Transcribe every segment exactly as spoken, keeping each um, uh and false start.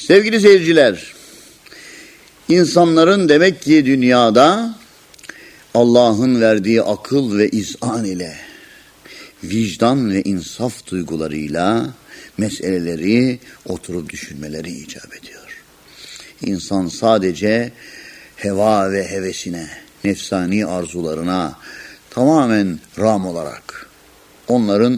Sevgili seyirciler, insanların demek ki dünyada Allah'ın verdiği akıl ve izan ile, vicdan ve insaf duygularıyla meseleleri oturup düşünmeleri icap ediyor. İnsan sadece heva ve hevesine, nefsani arzularına tamamen ram olarak, onların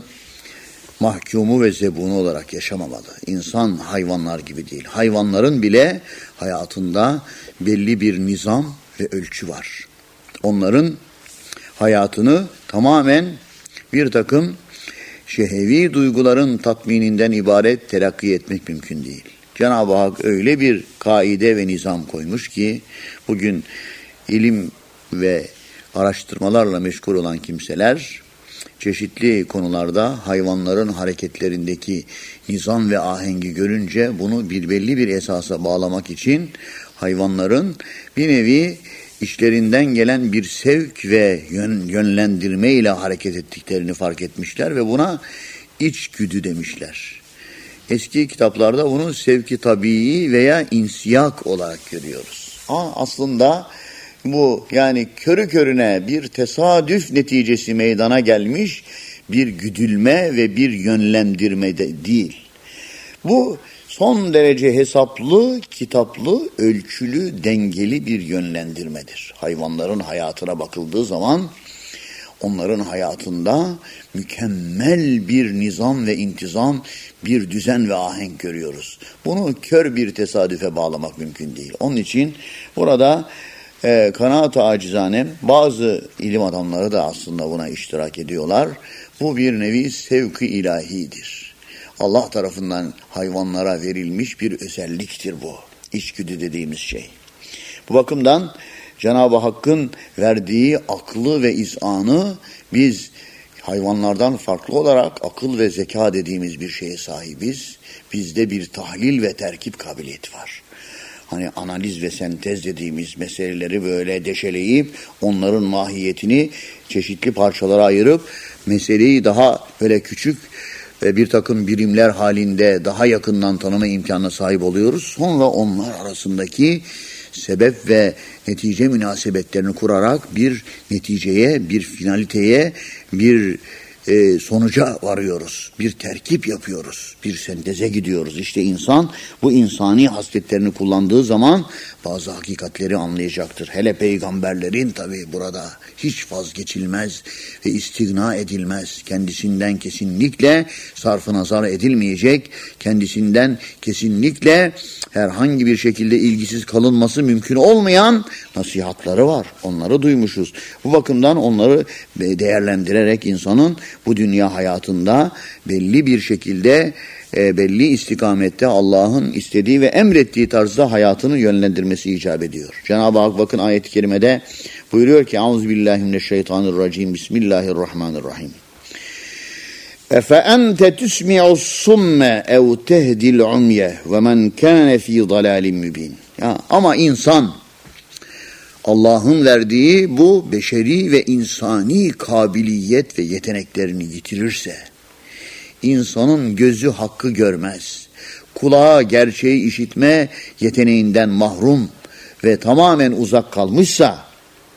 mahkumu ve zebunu olarak yaşamamalı. İnsan hayvanlar gibi değil. Hayvanların bile hayatında belli bir nizam ve ölçü var. Onların hayatını tamamen bir takım şehevi duyguların tatmininden ibaret telakki etmek mümkün değil. Cenab-ı Hak öyle bir kaide ve nizam koymuş ki bugün ilim ve araştırmalarla meşgul olan kimseler çeşitli konularda hayvanların hareketlerindeki nizam ve ahengi görünce bunu bir belli bir esasa bağlamak için hayvanların bir nevi işlerinden gelen bir sevk ve yön, yönlendirme ile hareket ettiklerini fark etmişler ve buna içgüdü demişler. Eski kitaplarda bunu sevki tabii veya insiyak olarak görüyoruz. Ama aslında bu yani körü körüne bir tesadüf neticesi meydana gelmiş bir güdülme ve bir yönlendirme de değil. Bu son derece hesaplı, kitaplı, ölçülü, dengeli bir yönlendirmedir. Hayvanların hayatına bakıldığı zaman onların hayatında mükemmel bir nizam ve intizam, bir düzen ve ahenk görüyoruz. Bunu kör bir tesadüfe bağlamak mümkün değil. Onun için burada e, kanaat-ı acizane bazı ilim adamları da aslında buna iştirak ediyorlar. Bu bir nevi sevk-i ilahidir. Allah tarafından hayvanlara verilmiş bir özelliktir bu. İçgüdü dediğimiz şey. Bu bakımdan Cenab-ı Hakk'ın verdiği aklı ve izanı biz hayvanlardan farklı olarak akıl ve zeka dediğimiz bir şeye sahibiz. Bizde bir tahlil ve terkip kabiliyeti var. Hani analiz ve sentez dediğimiz meseleleri böyle deşeleyip onların mahiyetini çeşitli parçalara ayırıp meseleyi daha böyle küçük ve bir takım birimler halinde daha yakından tanıma imkanına sahip oluyoruz. Sonra onlar arasındaki sebep ve netice münasebetlerini kurarak bir neticeye, bir finaliteye, bir e, sonuca varıyoruz. Bir terkip yapıyoruz. Bir senteze gidiyoruz. İşte insan bu insani hasletlerini kullandığı zaman bazı hakikatleri anlayacaktır. Hele peygamberlerin tabii burada hiç vazgeçilmez ve istigna edilmez. Kendisinden kesinlikle sarf-ı nazar edilmeyecek. Kendisinden kesinlikle herhangi bir şekilde ilgisiz kalınması mümkün olmayan nasihatları var. Onları duymuşuz. Bu bakımdan onları değerlendirerek insanın bu dünya hayatında belli bir şekilde e, belli istikamette Allah'ın istediği ve emrettiği tarzda hayatını yönlendirmesi icap ediyor. Cenab-ı Hak bakın ayet-i kerimede buyuruyor ki Euzubillahimineşşeytanirracim Bismillahirrahmanirrahim. Efe ente tusmi'us summe ev tehdil umye ve men kâne fî dalâlim mübin. Ya, ama insan Allah'ın verdiği bu beşeri ve insani kabiliyet ve yeteneklerini yitirirse, insanın gözü hakkı görmez, kulağı gerçeği işitme yeteneğinden mahrum ve tamamen uzak kalmışsa,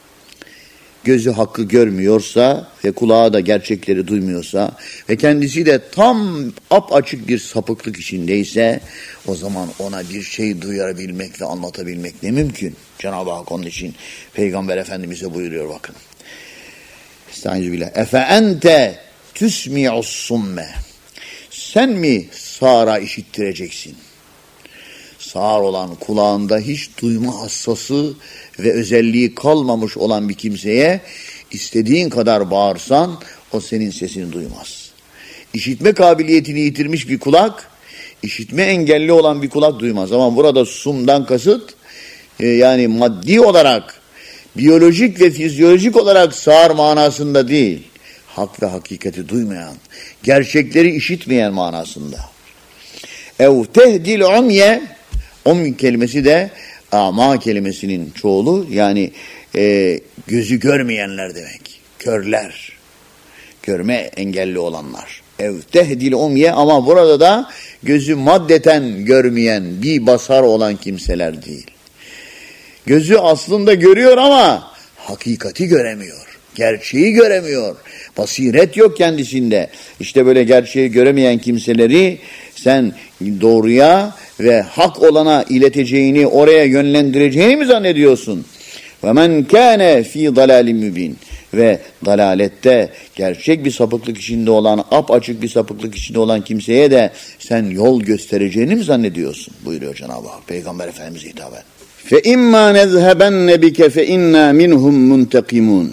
gözü hakkı görmüyorsa ve kulağı da gerçekleri duymuyorsa ve kendisi de tam apaçık bir sapıklık içindeyse o zaman ona bir şey duyurabilmek ve anlatabilmek ne mümkün? Cenab-ı Hak onun için Peygamber Efendimiz'e buyuruyor bakın. Estağfirullah. Efe ente tüsmi'us summe. Sen mi sağra işittireceksin? Sağır olan, kulağında hiç duyma hassası ve özelliği kalmamış olan bir kimseye istediğin kadar bağırsan o senin sesini duymaz. İşitme kabiliyetini yitirmiş bir kulak, işitme engelli olan bir kulak duymaz. Ama burada sumdan kasıt e, yani maddi olarak, biyolojik ve fizyolojik olarak sağır manasında değil, hak ve hakikati duymayan, gerçekleri işitmeyen manasında. Ev tehdil umye, um kelimesi de ama kelimesinin çoğulu, yani e, gözü görmeyenler demek. Körler, görme engelli olanlar. Ev tehdil umye, ama burada da gözü maddeten görmeyen, bir basar olan kimseler değil. Gözü aslında görüyor ama hakikati göremiyor. Gerçeği göremiyor. Basiret yok kendisinde. İşte böyle gerçeği göremeyen kimseleri sen doğruya ve hak olana ileteceğini, oraya yönlendireceğini mi zannediyorsun? وَمَنْ كَانَ ف۪ي ضَلَالٍ مُب۪ينَ Ve dalalette, gerçek bir sapıklık içinde olan, apaçık bir sapıklık içinde olan kimseye de sen yol göstereceğini mi zannediyorsun? Buyuruyor Cenab-ı Hak Peygamber Efendimiz'e hitaben. فَاِمَّا نَذْهَبَنَّ بِكَ فَاِنَّا مِنْهُمْ مُنْتَقِمُونَ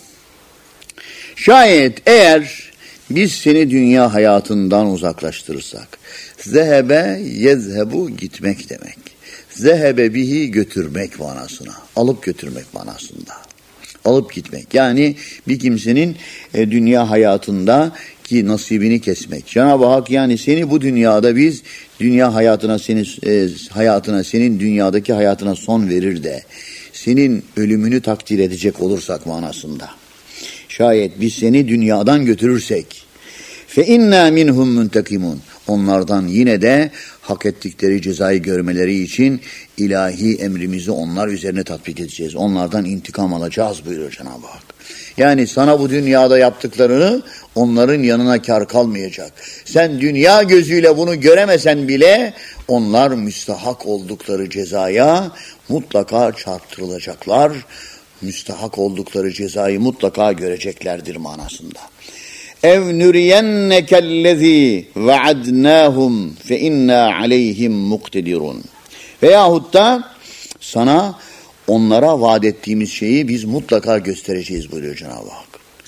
Şayet eğer biz seni dünya hayatından uzaklaştırırsak, zehebe yezhebu gitmek demek. Zehebe bihi götürmek manasına, alıp götürmek manasında. Alıp gitmek. Yani bir kimsenin e, dünya hayatında ki nasibini kesmek. Cenab-ı Hak yani seni bu dünyada biz dünya hayatına senin e, hayatına senin dünyadaki hayatına son verir de senin ölümünü takdir edecek olursak manasında. Şayet biz seni dünyadan götürürsek fe inna minhum muntakimun. Onlardan yine de hak ettikleri cezayı görmeleri için ilahi emrimizi onlar üzerine tatbik edeceğiz. Onlardan intikam alacağız buyuruyor Cenab-ı Hak. Yani sana bu dünyada yaptıklarını onların yanına kar kalmayacak. Sen dünya gözüyle bunu göremesen bile onlar müstahak oldukları cezaya mutlaka çarptırılacaklar. Müstahak oldukları cezayı mutlaka göreceklerdir manasında. ev nuriyennekellezî vaadnâhum fe innâ aleyhim muktedirun. Veyahut da sana onlara vaat ettiğimiz şeyi biz mutlaka göstereceğiz buyuruyor Cenab-ı Hak.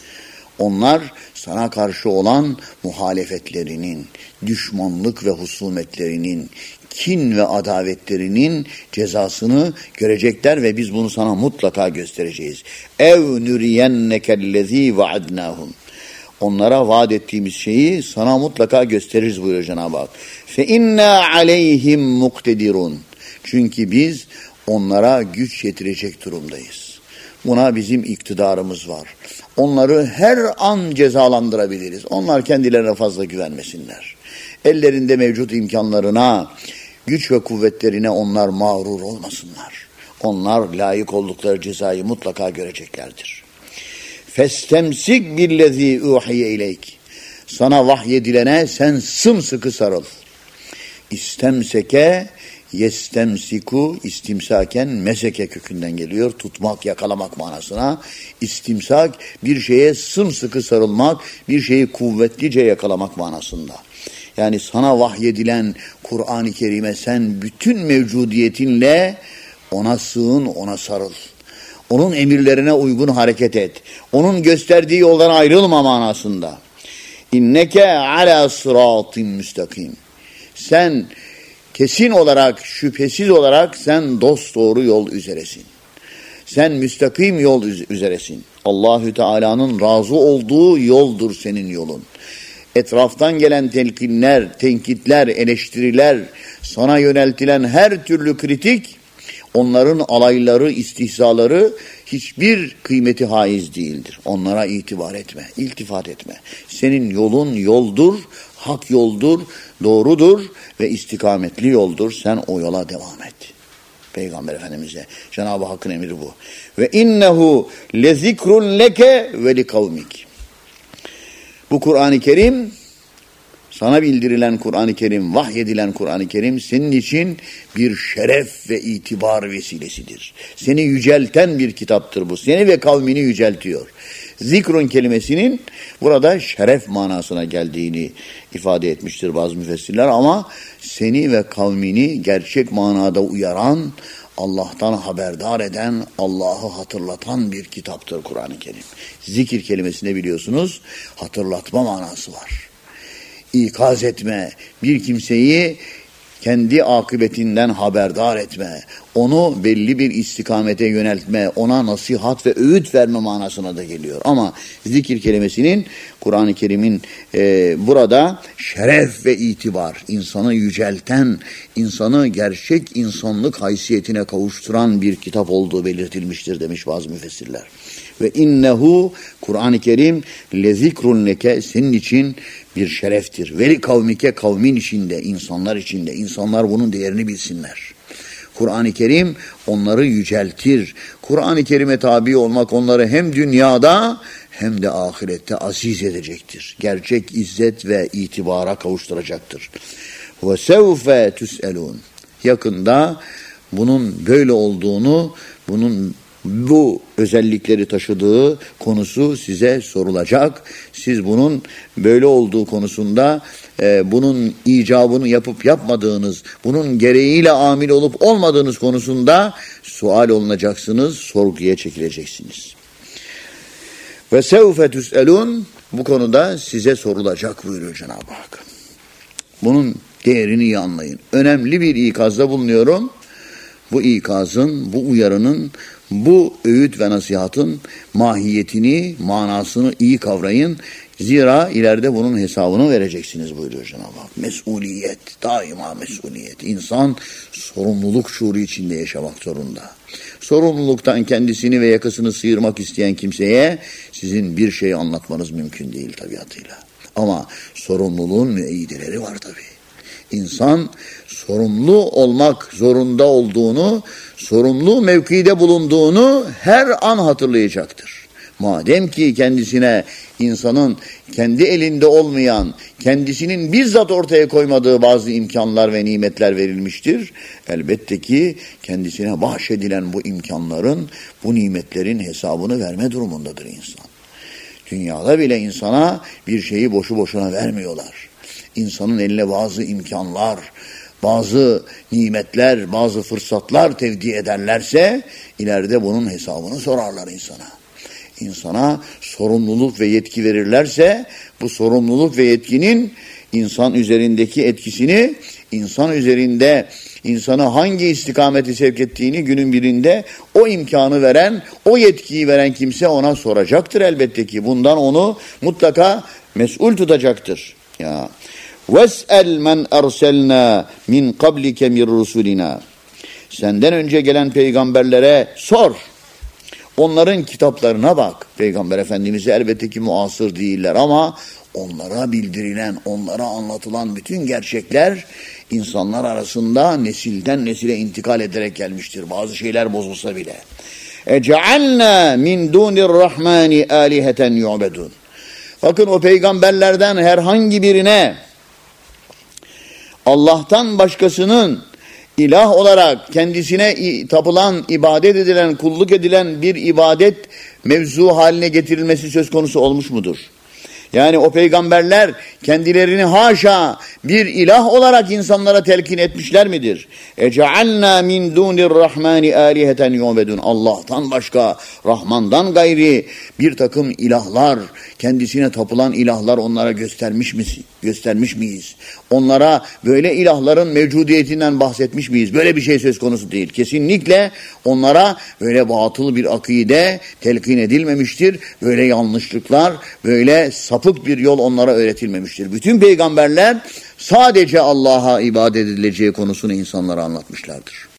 Onlar sana karşı olan muhalefetlerinin, düşmanlık ve husumetlerinin, kin ve adavetlerinin cezasını görecekler ve biz bunu sana mutlaka göstereceğiz. ev nuriyennekellezî vaadnâhum. Onlara vaat ettiğimiz şeyi sana mutlaka gösteririz buyuruyor Cenab-ı Hak. Fe inna aleyhim muktedirun. Çünkü biz onlara güç yetirecek durumdayız. Buna bizim iktidarımız var. Onları her an cezalandırabiliriz. Onlar kendilerine fazla güvenmesinler. Ellerinde mevcut imkanlarına, güç ve kuvvetlerine onlar mağrur olmasınlar. Onlar layık oldukları cezayı mutlaka göreceklerdir. Festemsik billezî uhiye ileyk. Sana vahyedilene sen sımsıkı sarıl. İstemseke yestemsiku, istimsaken meseke kökünden geliyor. Tutmak, yakalamak manasına. İstimsak bir şeye sımsıkı sarılmak, bir şeyi kuvvetlice yakalamak manasında. Yani sana vahyedilen Kur'an-ı Kerim'e sen bütün mevcudiyetinle ona sığın, ona sarıl. Onun emirlerine uygun hareket et. Onun gösterdiği yoldan ayrılma manasında. İnneke ala sıratin müstakim. Sen kesin olarak, şüphesiz olarak sen dosdoğru yol üzeresin. Sen müstakim yol üzeresin. Allahü Teala'nın razı olduğu yoldur senin yolun. Etraftan gelen telkinler, tenkitler, eleştiriler, sana yöneltilen her türlü kritik, onların alayları, istihzaları hiçbir kıymeti haiz değildir. Onlara itibar etme, iltifat etme. Senin yolun yoldur, hak yoldur, doğrudur ve istikametli yoldur. Sen o yola devam et. Peygamber Efendimiz'e Cenab-ı Hakk'ın emri bu. Ve innehu lezikrun leke ve li kavmik. Bu Kur'an-ı Kerim, sana bildirilen Kur'an-ı Kerim, vahyedilen Kur'an-ı Kerim senin için bir şeref ve itibar vesilesidir. Seni yücelten bir kitaptır bu. Seni ve kavmini yüceltiyor. Zikrun kelimesinin burada şeref manasına geldiğini ifade etmiştir bazı müfessirler ama seni ve kavmini gerçek manada uyaran, Allah'tan haberdar eden, Allah'ı hatırlatan bir kitaptır Kur'an-ı Kerim. Zikir kelimesinde biliyorsunuz hatırlatma manası var. İkaz etme, bir kimseyi kendi akıbetinden haberdar etme, onu belli bir istikamete yöneltme, ona nasihat ve öğüt verme manasına da geliyor. Ama zikir kelimesinin Kur'an-ı Kerim'in e, burada şeref ve itibar, insanı yücelten, insanı gerçek insanlık haysiyetine kavuşturan bir kitap olduğu belirtilmiştir demiş bazı müfessirler. Ve innehu Kur'an-ı Kerim lezikrun leke senin için bir şereftir. Veli kavmike kavmin içinde, insanlar içinde. İnsanlar bunun değerini bilsinler. Kur'an-ı Kerim onları yüceltir. Kur'an-ı Kerim'e tabi olmak onları hem dünyada hem de ahirette aziz edecektir. Gerçek izzet ve itibara kavuşturacaktır. Ve sevfe tüselun. Yakında bunun böyle olduğunu, bunun bu özellikleri taşıdığı konusu size sorulacak. Siz bunun böyle olduğu konusunda e, bunun icabını yapıp yapmadığınız, bunun gereğiyle amil olup olmadığınız konusunda sual olunacaksınız, sorguya çekileceksiniz. Ve sevfe tüselun, bu konuda size sorulacak buyuruyor Cenab-ı Hak. Bunun değerini iyi anlayın. Önemli bir ikazda bulunuyorum. Bu ikazın, bu uyarının, bu öğüt ve nasihatın mahiyetini, manasını iyi kavrayın. Zira ileride bunun hesabını vereceksiniz buyuruyor Cenab-ı Hak. Mesuliyet, daima mesuliyet. İnsan sorumluluk şuuru içinde yaşamak zorunda. Sorumluluktan kendisini ve yakasını sıyırmak isteyen kimseye sizin bir şey anlatmanız mümkün değil tabiatıyla. Ama sorumluluğun müeyyideleri var tabii. İnsan sorumlu olmak zorunda olduğunu, sorumlu mevkide bulunduğunu her an hatırlayacaktır. Madem ki kendisine insanın kendi elinde olmayan, kendisinin bizzat ortaya koymadığı bazı imkanlar ve nimetler verilmiştir, elbette ki kendisine bahşedilen bu imkanların, bu nimetlerin hesabını verme durumundadır insan. Dünyada bile insana bir şeyi boşu boşuna vermiyorlar. İnsanın eline bazı imkanlar, bazı nimetler, bazı fırsatlar tevdi ederlerse ileride bunun hesabını sorarlar insana. İnsana sorumluluk ve yetki verirlerse bu sorumluluk ve yetkinin insan üzerindeki etkisini, insan üzerinde insanı hangi istikameti sevk ettiğini günün birinde o imkanı veren, o yetkiyi veren kimse ona soracaktır elbette ki. Bundan onu mutlaka mesul tutacaktır. Ya وَاسْأَلْ مَنْ أَرْسَلْنَا مِنْ قَبْلِكَ مِنْ رُسُولِنَا. Senden önce gelen peygamberlere sor. Onların kitaplarına bak. Peygamber Efendimiz'e elbette ki muasır değiller ama onlara bildirilen, onlara anlatılan bütün gerçekler insanlar arasında nesilden nesile intikal ederek gelmiştir. Bazı şeyler bozulsa bile. اَجَعَلْنَا مِنْ دُونِ الرَّحْمَانِ آلِهَةً يُعْبَدُونَ. Bakın o peygamberlerden herhangi birine Allah'tan başkasının ilah olarak kendisine tapılan, ibadet edilen, kulluk edilen bir ibadet mevzu haline getirilmesi söz konusu olmuş mudur? Yani o peygamberler kendilerini haşa bir ilah olarak insanlara telkin etmişler midir? Ece'alna min dunir rahmani aliheten yu'bedun. Allah'tan başka, Rahman'dan gayri bir takım ilahlar, kendisine tapılan ilahlar onlara göstermiş mi, göstermiş miyiz? Onlara böyle ilahların mevcudiyetinden bahsetmiş miyiz? Böyle bir şey söz konusu değil. Kesinlikle onlara böyle batıl bir akide telkin edilmemiştir. Böyle yanlışlıklar, böyle sapık bir yol onlara öğretilmemiştir. Bütün peygamberler sadece Allah'a ibadet edileceği konusunu insanlara anlatmışlardır.